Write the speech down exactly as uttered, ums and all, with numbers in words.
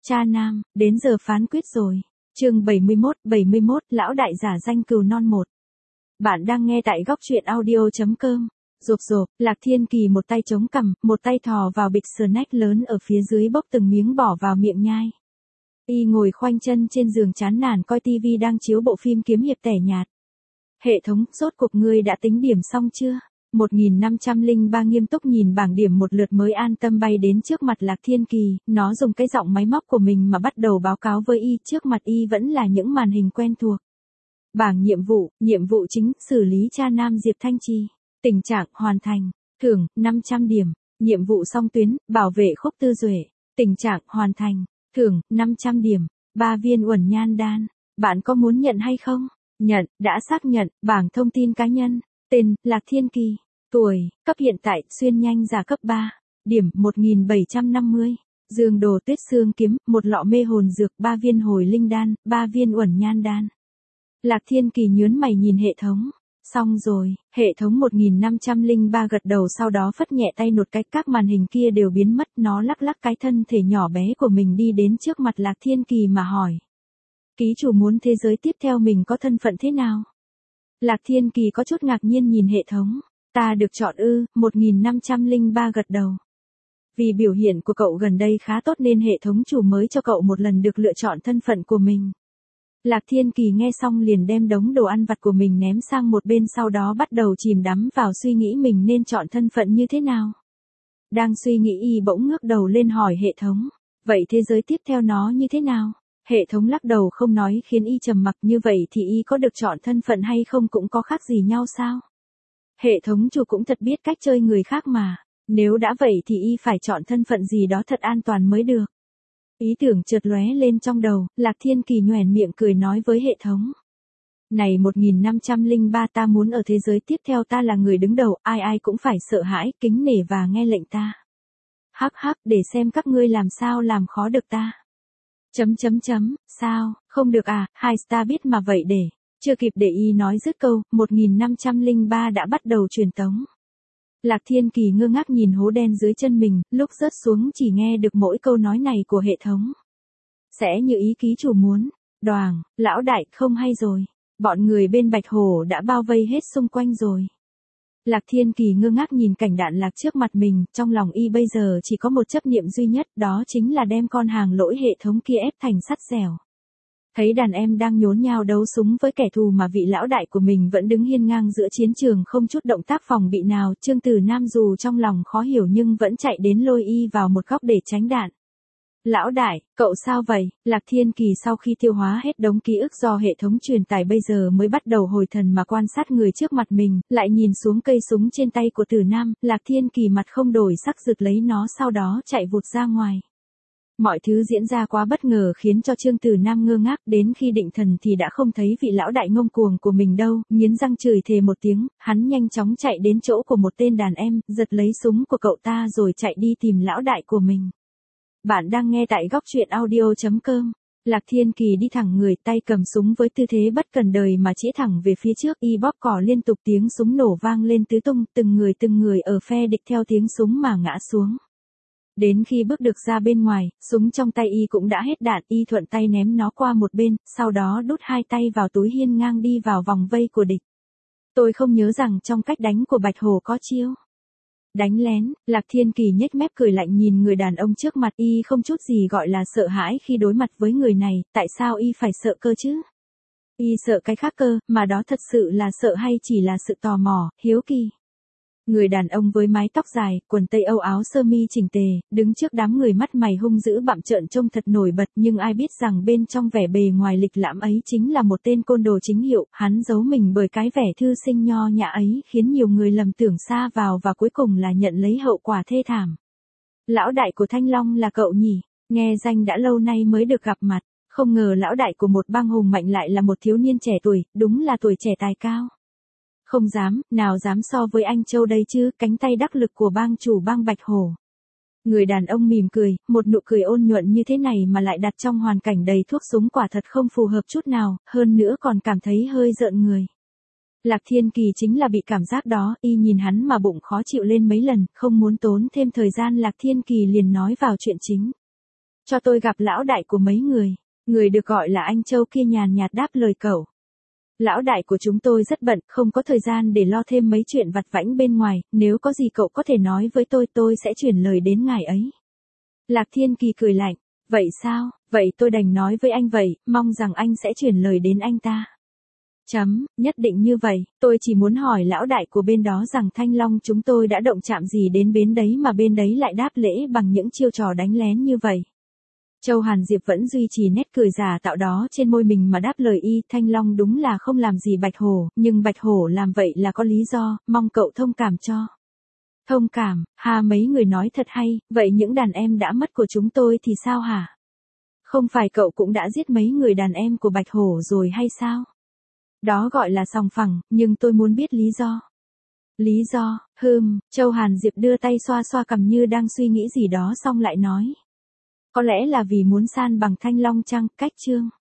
Cha nam, đến giờ phán quyết rồi. Chương bảy mươi mốt, bảy mươi mốt, lão đại giả danh cừu non một. Bạn đang nghe tại góc truyện audio chấm com. Rộp rộp, Lạc Thiên Kỳ một tay chống cằm, một tay thò vào bịch snack lớn ở phía dưới bốc từng miếng bỏ vào miệng nhai. Y ngồi khoanh chân trên giường chán nản coi tivi đang chiếu bộ phim kiếm hiệp tẻ nhạt. Hệ thống, rốt cuộc ngươi đã tính điểm xong chưa? một nghìn năm trăm lẻ ba nghiêm túc nhìn bảng điểm một lượt mới an tâm bay đến trước mặt Lạc Thiên Kỳ, nó dùng cái giọng máy móc của mình mà bắt đầu báo cáo với y, trước mặt y vẫn là những màn hình quen thuộc. Bảng nhiệm vụ, nhiệm vụ chính, xử lý cha nam Diệp Thanh Chi. Tình trạng, hoàn thành. Thưởng, năm trăm điểm. Nhiệm vụ song tuyến, bảo vệ Khúc Tư Duệ. Tình trạng, hoàn thành. Thưởng, năm trăm điểm. ba viên uẩn nhan đan. Bạn có muốn nhận hay không? Nhận, đã xác nhận. Bảng thông tin cá nhân. Tên, Lạc Thiên Kỳ. Tuổi, cấp hiện tại, xuyên nhanh giả cấp ba. Điểm, một nghìn bảy trăm năm mươi. Dương đồ tuyết xương kiếm, một lọ mê hồn dược, ba viên hồi linh đan, ba viên uẩn nhan đan. Lạc Thiên Kỳ nhớn mày nhìn hệ thống. Xong rồi, hệ thống một nghìn năm trăm lẻ ba gật đầu, sau đó phất nhẹ tay nột cái, các màn hình kia đều biến mất, nó lắc lắc cái thân thể nhỏ bé của mình đi đến trước mặt Lạc Thiên Kỳ mà hỏi. Ký chủ muốn thế giới tiếp theo mình có thân phận thế nào? Lạc Thiên Kỳ có chút ngạc nhiên nhìn hệ thống. Ta được chọn ư? một nghìn năm trăm lẻ ba gật đầu. Vì biểu hiện của cậu gần đây khá tốt nên hệ thống chủ mới cho cậu một lần được lựa chọn thân phận của mình. Lạc Thiên Kỳ nghe xong liền đem đống đồ ăn vặt của mình ném sang một bên, sau đó bắt đầu chìm đắm vào suy nghĩ mình nên chọn thân phận như thế nào. Đang suy nghĩ y bỗng ngước đầu lên hỏi hệ thống. Vậy thế giới tiếp theo nó như thế nào? Hệ thống lắc đầu không nói, khiến y trầm mặc. Như vậy thì y có được chọn thân phận hay không cũng có khác gì nhau sao? Hệ thống chủ cũng thật biết cách chơi người khác mà. Nếu đã vậy thì y phải chọn thân phận gì đó thật an toàn mới được. Ý tưởng chợt lóe lên trong đầu, Lạc Thiên Kỳ nhoẻn miệng cười nói với hệ thống. Này một nghìn năm trăm lẻ ba, ta muốn ở thế giới tiếp theo ta là người đứng đầu, ai ai cũng phải sợ hãi, kính nể và nghe lệnh ta. Hắc hắc, để xem các ngươi làm sao làm khó được ta. Chấm chấm chấm, sao, không được à, hai star biết mà vậy để. Chưa kịp để y nói dứt câu, một nghìn năm trăm lẻ ba đã bắt đầu truyền tống. Lạc Thiên Kỳ ngơ ngác nhìn hố đen dưới chân mình, lúc rớt xuống chỉ nghe được mỗi câu nói này của hệ thống. Sẽ như ý ký chủ muốn. Đoàng, lão đại, không hay rồi. Bọn người bên Bạch Hổ đã bao vây hết xung quanh rồi. Lạc Thiên Kỳ ngơ ngác nhìn cảnh đạn lạc trước mặt mình, trong lòng y bây giờ chỉ có một chấp niệm duy nhất, đó chính là đem con hàng lỗi hệ thống kia ép thành sắt dẻo. Thấy đàn em đang nhốn nhao đấu súng với kẻ thù mà vị lão đại của mình vẫn đứng hiên ngang giữa chiến trường không chút động tác phòng bị nào, Trương Tử Nam dù trong lòng khó hiểu nhưng vẫn chạy đến lôi y vào một góc để tránh đạn. Lão đại, cậu sao vậy? Lạc Thiên Kỳ sau khi tiêu hóa hết đống ký ức do hệ thống truyền tải bây giờ mới bắt đầu hồi thần mà quan sát người trước mặt mình, lại nhìn xuống cây súng trên tay của Tử Nam, Lạc Thiên Kỳ mặt không đổi sắc giật lấy nó sau đó chạy vụt ra ngoài. Mọi thứ diễn ra quá bất ngờ khiến cho Trương Tử Nam ngơ ngác, đến khi định thần thì đã không thấy vị lão đại ngông cuồng của mình đâu, nghiến răng chửi thề một tiếng, hắn nhanh chóng chạy đến chỗ của một tên đàn em, giật lấy súng của cậu ta rồi chạy đi tìm lão đại của mình. Bạn đang nghe tại góc truyện audio chấm com. Lạc Thiên Kỳ đi thẳng người, tay cầm súng với tư thế bất cần đời mà chĩa thẳng về phía trước, y bóp cò liên tục, tiếng súng nổ vang lên tứ tung, từng người từng người ở phe địch theo tiếng súng mà ngã xuống. Đến khi bước được ra bên ngoài, súng trong tay y cũng đã hết đạn, y thuận tay ném nó qua một bên, sau đó đút hai tay vào túi hiên ngang đi vào vòng vây của địch. Tôi không nhớ rằng trong cách đánh của Bạch Hổ có chiêu đánh lén. Lạc Thiên Kỳ nhếch mép cười lạnh nhìn người đàn ông trước mặt, y không chút gì gọi là sợ hãi khi đối mặt với người này, tại sao y phải sợ cơ chứ? Y sợ cái khác cơ, mà đó thật sự là sợ hay chỉ là sự tò mò, hiếu kỳ? Người đàn ông với mái tóc dài, quần tây âu áo sơ mi chỉnh tề, đứng trước đám người mắt mày hung dữ bặm trợn trông thật nổi bật, nhưng ai biết rằng bên trong vẻ bề ngoài lịch lãm ấy chính là một tên côn đồ chính hiệu, hắn giấu mình bởi cái vẻ thư sinh nho nhã ấy khiến nhiều người lầm tưởng xa vào và cuối cùng là nhận lấy hậu quả thê thảm. Lão đại của Thanh Long là cậu nhỉ? Nghe danh đã lâu nay mới được gặp mặt, không ngờ lão đại của một bang hùng mạnh lại là một thiếu niên trẻ tuổi, đúng là tuổi trẻ tài cao. Không dám, nào dám so với anh Châu đây chứ, cánh tay đắc lực của bang chủ bang Bạch Hổ. Người đàn ông mỉm cười, một nụ cười ôn nhuận như thế này mà lại đặt trong hoàn cảnh đầy thuốc súng quả thật không phù hợp chút nào, hơn nữa còn cảm thấy hơi rợn người. Lạc Thiên Kỳ chính là bị cảm giác đó, y nhìn hắn mà bụng khó chịu lên mấy lần, không muốn tốn thêm thời gian Lạc Thiên Kỳ liền nói vào chuyện chính. Cho tôi gặp lão đại của mấy người. Người được gọi là anh Châu kia nhàn nhạt đáp lời cậu. Lão đại của chúng tôi rất bận, không có thời gian để lo thêm mấy chuyện vặt vãnh bên ngoài, nếu có gì cậu có thể nói với tôi, tôi sẽ chuyển lời đến ngài ấy. Lạc Thiên Kỳ cười lạnh, vậy sao, vậy tôi đành nói với anh vậy, mong rằng anh sẽ chuyển lời đến anh ta. Chấm, nhất định như vậy, tôi chỉ muốn hỏi lão đại của bên đó rằng Thanh Long chúng tôi đã động chạm gì đến bên đấy mà bên đấy lại đáp lễ bằng những chiêu trò đánh lén như vậy. Châu Hàn Diệp vẫn duy trì nét cười giả tạo đó trên môi mình mà đáp lời y, Thanh Long đúng là không làm gì Bạch Hổ, nhưng Bạch Hổ làm vậy là có lý do, mong cậu thông cảm cho. Thông cảm, ha mấy người nói thật hay, vậy những đàn em đã mất của chúng tôi thì sao hả? Không phải cậu cũng đã giết mấy người đàn em của Bạch Hổ rồi hay sao? Đó gọi là sòng phẳng, nhưng tôi muốn biết lý do. Lý do, hừm, Châu Hàn Diệp đưa tay xoa xoa cằm như đang suy nghĩ gì đó xong lại nói. Có lẽ là vì muốn san bằng Thanh Long chăng, cách chương.